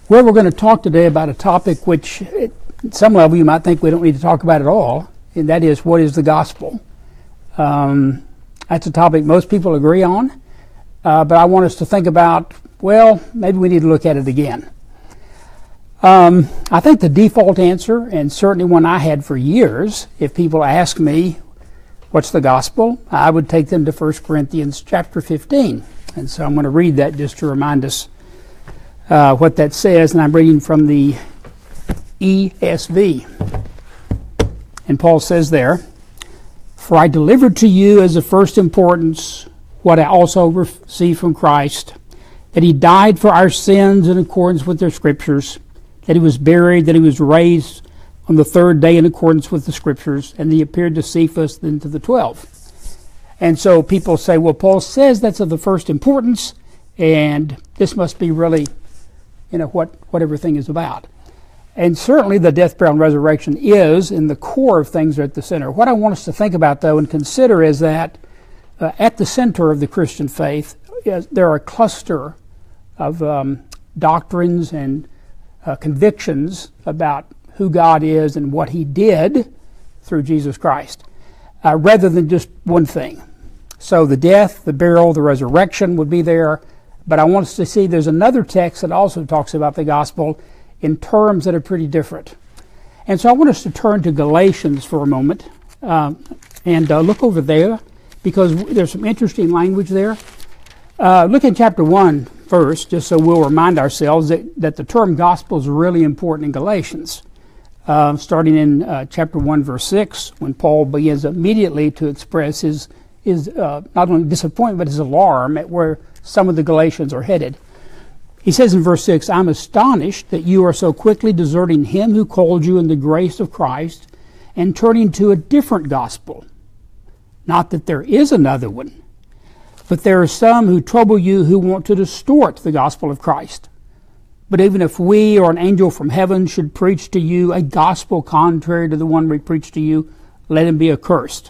Well, we're going to talk today about a topic which, at some level, you might think we don't need to talk about at all, and that is, what is the gospel? That's a topic most people agree on, but I want us to think about, well, maybe we need to look at it again. I think the default answer, and certainly one I had for years, if people ask me, what's the gospel? I would take them to 1 Corinthians chapter 15. And so I'm going to read that just to remind us what that says, and I'm reading from the ESV. And Paul says there, "For I delivered to you as of first importance what I also received from Christ, that he died for our sins in accordance with the Scriptures, that he was buried, that he was raised on the third day in accordance with the Scriptures, and he appeared to Cephas, then to the 12. And so people say, well, Paul says that's of the first importance, and this must be really, what everything is about. And certainly the death, burial, and resurrection is in the core of things, are at the center. What I want us to think about, though, and consider is that at the center of the Christian faith, there are a cluster of doctrines and convictions about who God is and what he did through Jesus Christ, rather than just one thing. So the death, the burial, the resurrection would be there, but I want us to see there's another text that also talks about the gospel in terms that are pretty different. And so I want us to turn to Galatians for a moment and look over there, because there's some interesting language there. Look in chapter 1 first, just so we'll remind ourselves that the term gospel is really important in Galatians. Starting in chapter 1, verse 6, when Paul begins immediately to express his not only disappointment, but his alarm at where some of the Galatians are headed. He says in verse 6, "I'm astonished that you are so quickly deserting him who called you in the grace of Christ and turning to a different gospel. Not that there is another one, but there are some who trouble you who want to distort the gospel of Christ. But even if we or an angel from heaven should preach to you a gospel contrary to the one we preach to you, let him be accursed.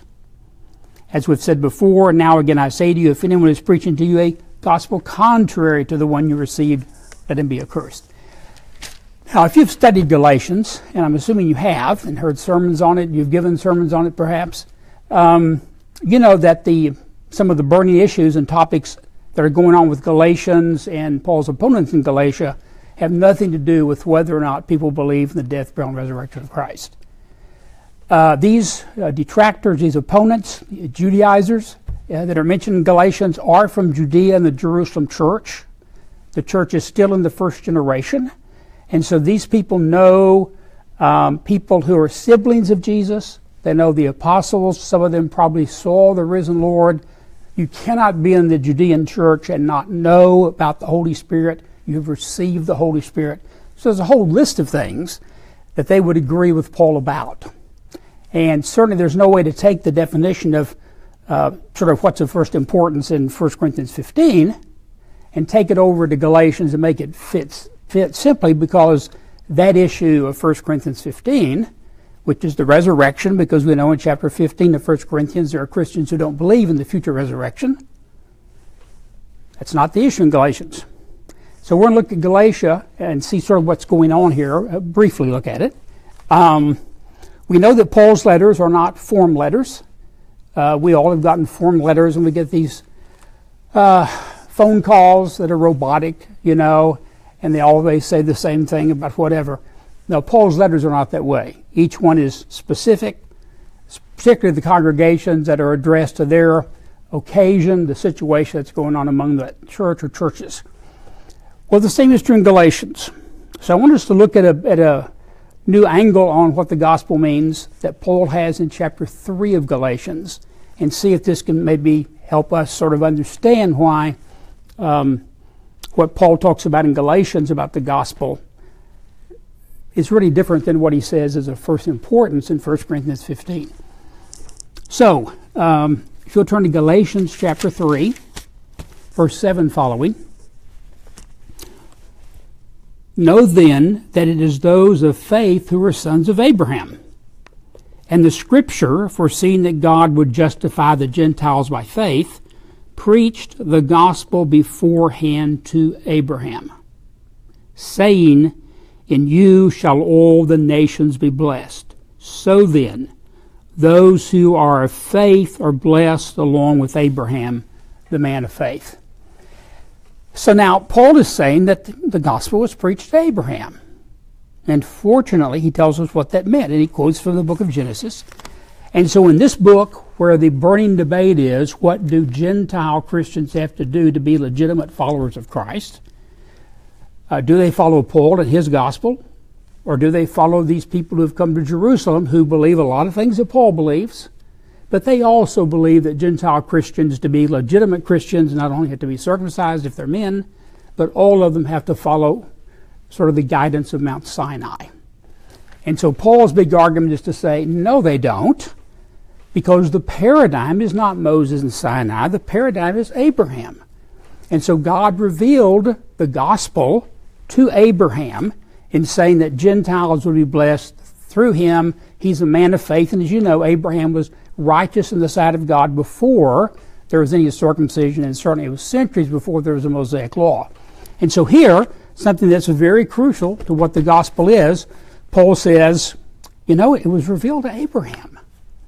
As we've said before, and now again I say to you, if anyone is preaching to you a gospel contrary to the one you received, let him be accursed." Now, if you've studied Galatians, and I'm assuming you have, and heard sermons on it, you've given sermons on it perhaps, you know that some of the burning issues and topics that are going on with Galatians and Paul's opponents in Galatia have nothing to do with whether or not people believe in the death, burial, and resurrection of Christ. These detractors, these opponents, Judaizers that are mentioned in Galatians are from Judea and the Jerusalem church. The church is still in the first generation. And so these people know people who are siblings of Jesus. They know the apostles. Some of them probably saw the risen Lord. You cannot be in the Judean church and not know about the Holy Spirit. You've received the Holy Spirit. So there's a whole list of things that they would agree with Paul about. And certainly there's no way to take the definition of sort of what's of first importance in 1 Corinthians 15 and take it over to Galatians and make it fit simply because that issue of 1 Corinthians 15, which is the resurrection, because we know in chapter 15 of 1 Corinthians there are Christians who don't believe in the future resurrection. That's not the issue in Galatians. So we're going to look at Galatia and see sort of what's going on here, briefly look at it. We know that Paul's letters are not form letters. We all have gotten form letters, and we get these phone calls that are robotic, and they always say the same thing about whatever. No, Paul's letters are not that way. Each one is specific, particularly the congregations that are addressed to their occasion, the situation that's going on among the church or churches. Well, the same is true in Galatians. So I want us to look at a new angle on what the gospel means that Paul has in chapter 3 of Galatians, and see if this can maybe help us sort of understand why what Paul talks about in Galatians about the gospel is really different than what he says is of first importance in 1 Corinthians 15. So, if you'll turn to Galatians chapter 3, verse 7 following. "Know then that it is those of faith who are sons of Abraham. And the Scripture, foreseeing that God would justify the Gentiles by faith, preached the gospel beforehand to Abraham. saying, in you shall all the nations be blessed. So then, those who are of faith are blessed along with Abraham, the man of faith. So now Paul is saying that the gospel was preached to Abraham. And fortunately, he tells us what that meant. And he quotes from the book of Genesis. And so in this book, where the burning debate is, what do Gentile Christians have to do to be legitimate followers of Christ? Do they follow Paul and his gospel? Or do they follow these people who have come to Jerusalem who believe a lot of things that Paul believes? But they also believe that Gentile Christians, to be legitimate Christians, not only have to be circumcised if they're men, but all of them have to follow sort of the guidance of Mount Sinai. And so Paul's big argument is to say, no, they don't, because the paradigm is not Moses and Sinai. The paradigm is Abraham. And so God revealed the gospel to Abraham in saying that Gentiles would be blessed through him. He's a man of faith, and as you know, Abraham was righteous in the sight of God before there was any circumcision, and certainly it was centuries before there was a Mosaic law. And so here, something that's very crucial to what the gospel is, Paul says, it was revealed to Abraham.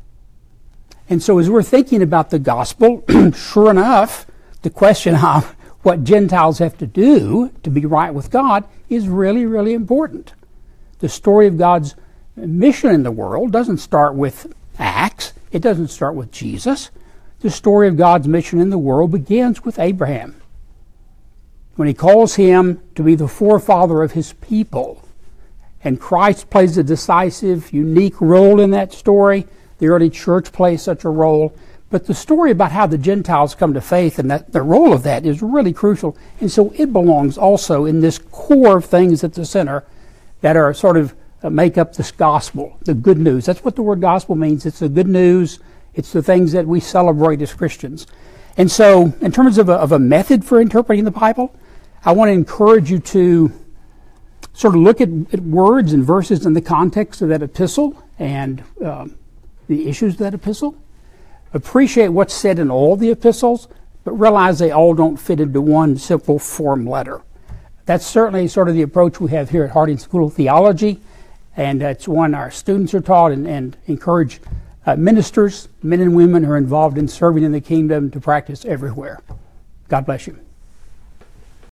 And so as we're thinking about the gospel, sure enough, the question of what Gentiles have to do to be right with God is really, really important. The story of God's mission in the world doesn't start with Acts. It doesn't start with Jesus. The story of God's mission in the world begins with Abraham, when he calls him to be the forefather of his people. And Christ plays a decisive, unique role in that story. The early church plays such a role. But the story about how the Gentiles come to faith and that the role of that is really crucial. And so it belongs also in this core of things at the center that are sort of make up this gospel, the good news. That's what the word gospel means. It's the good news. It's the things that we celebrate as Christians. And so in terms of a method for interpreting the Bible, I want to encourage you to sort of look at words and verses in the context of that epistle and the issues of that epistle. Appreciate what's said in all the epistles, but realize they all don't fit into one simple form letter. That's certainly sort of the approach we have here at Harding School of Theology, and it's one our students are taught and encourage ministers, men and women who are involved in serving in the kingdom to practice everywhere. God bless you.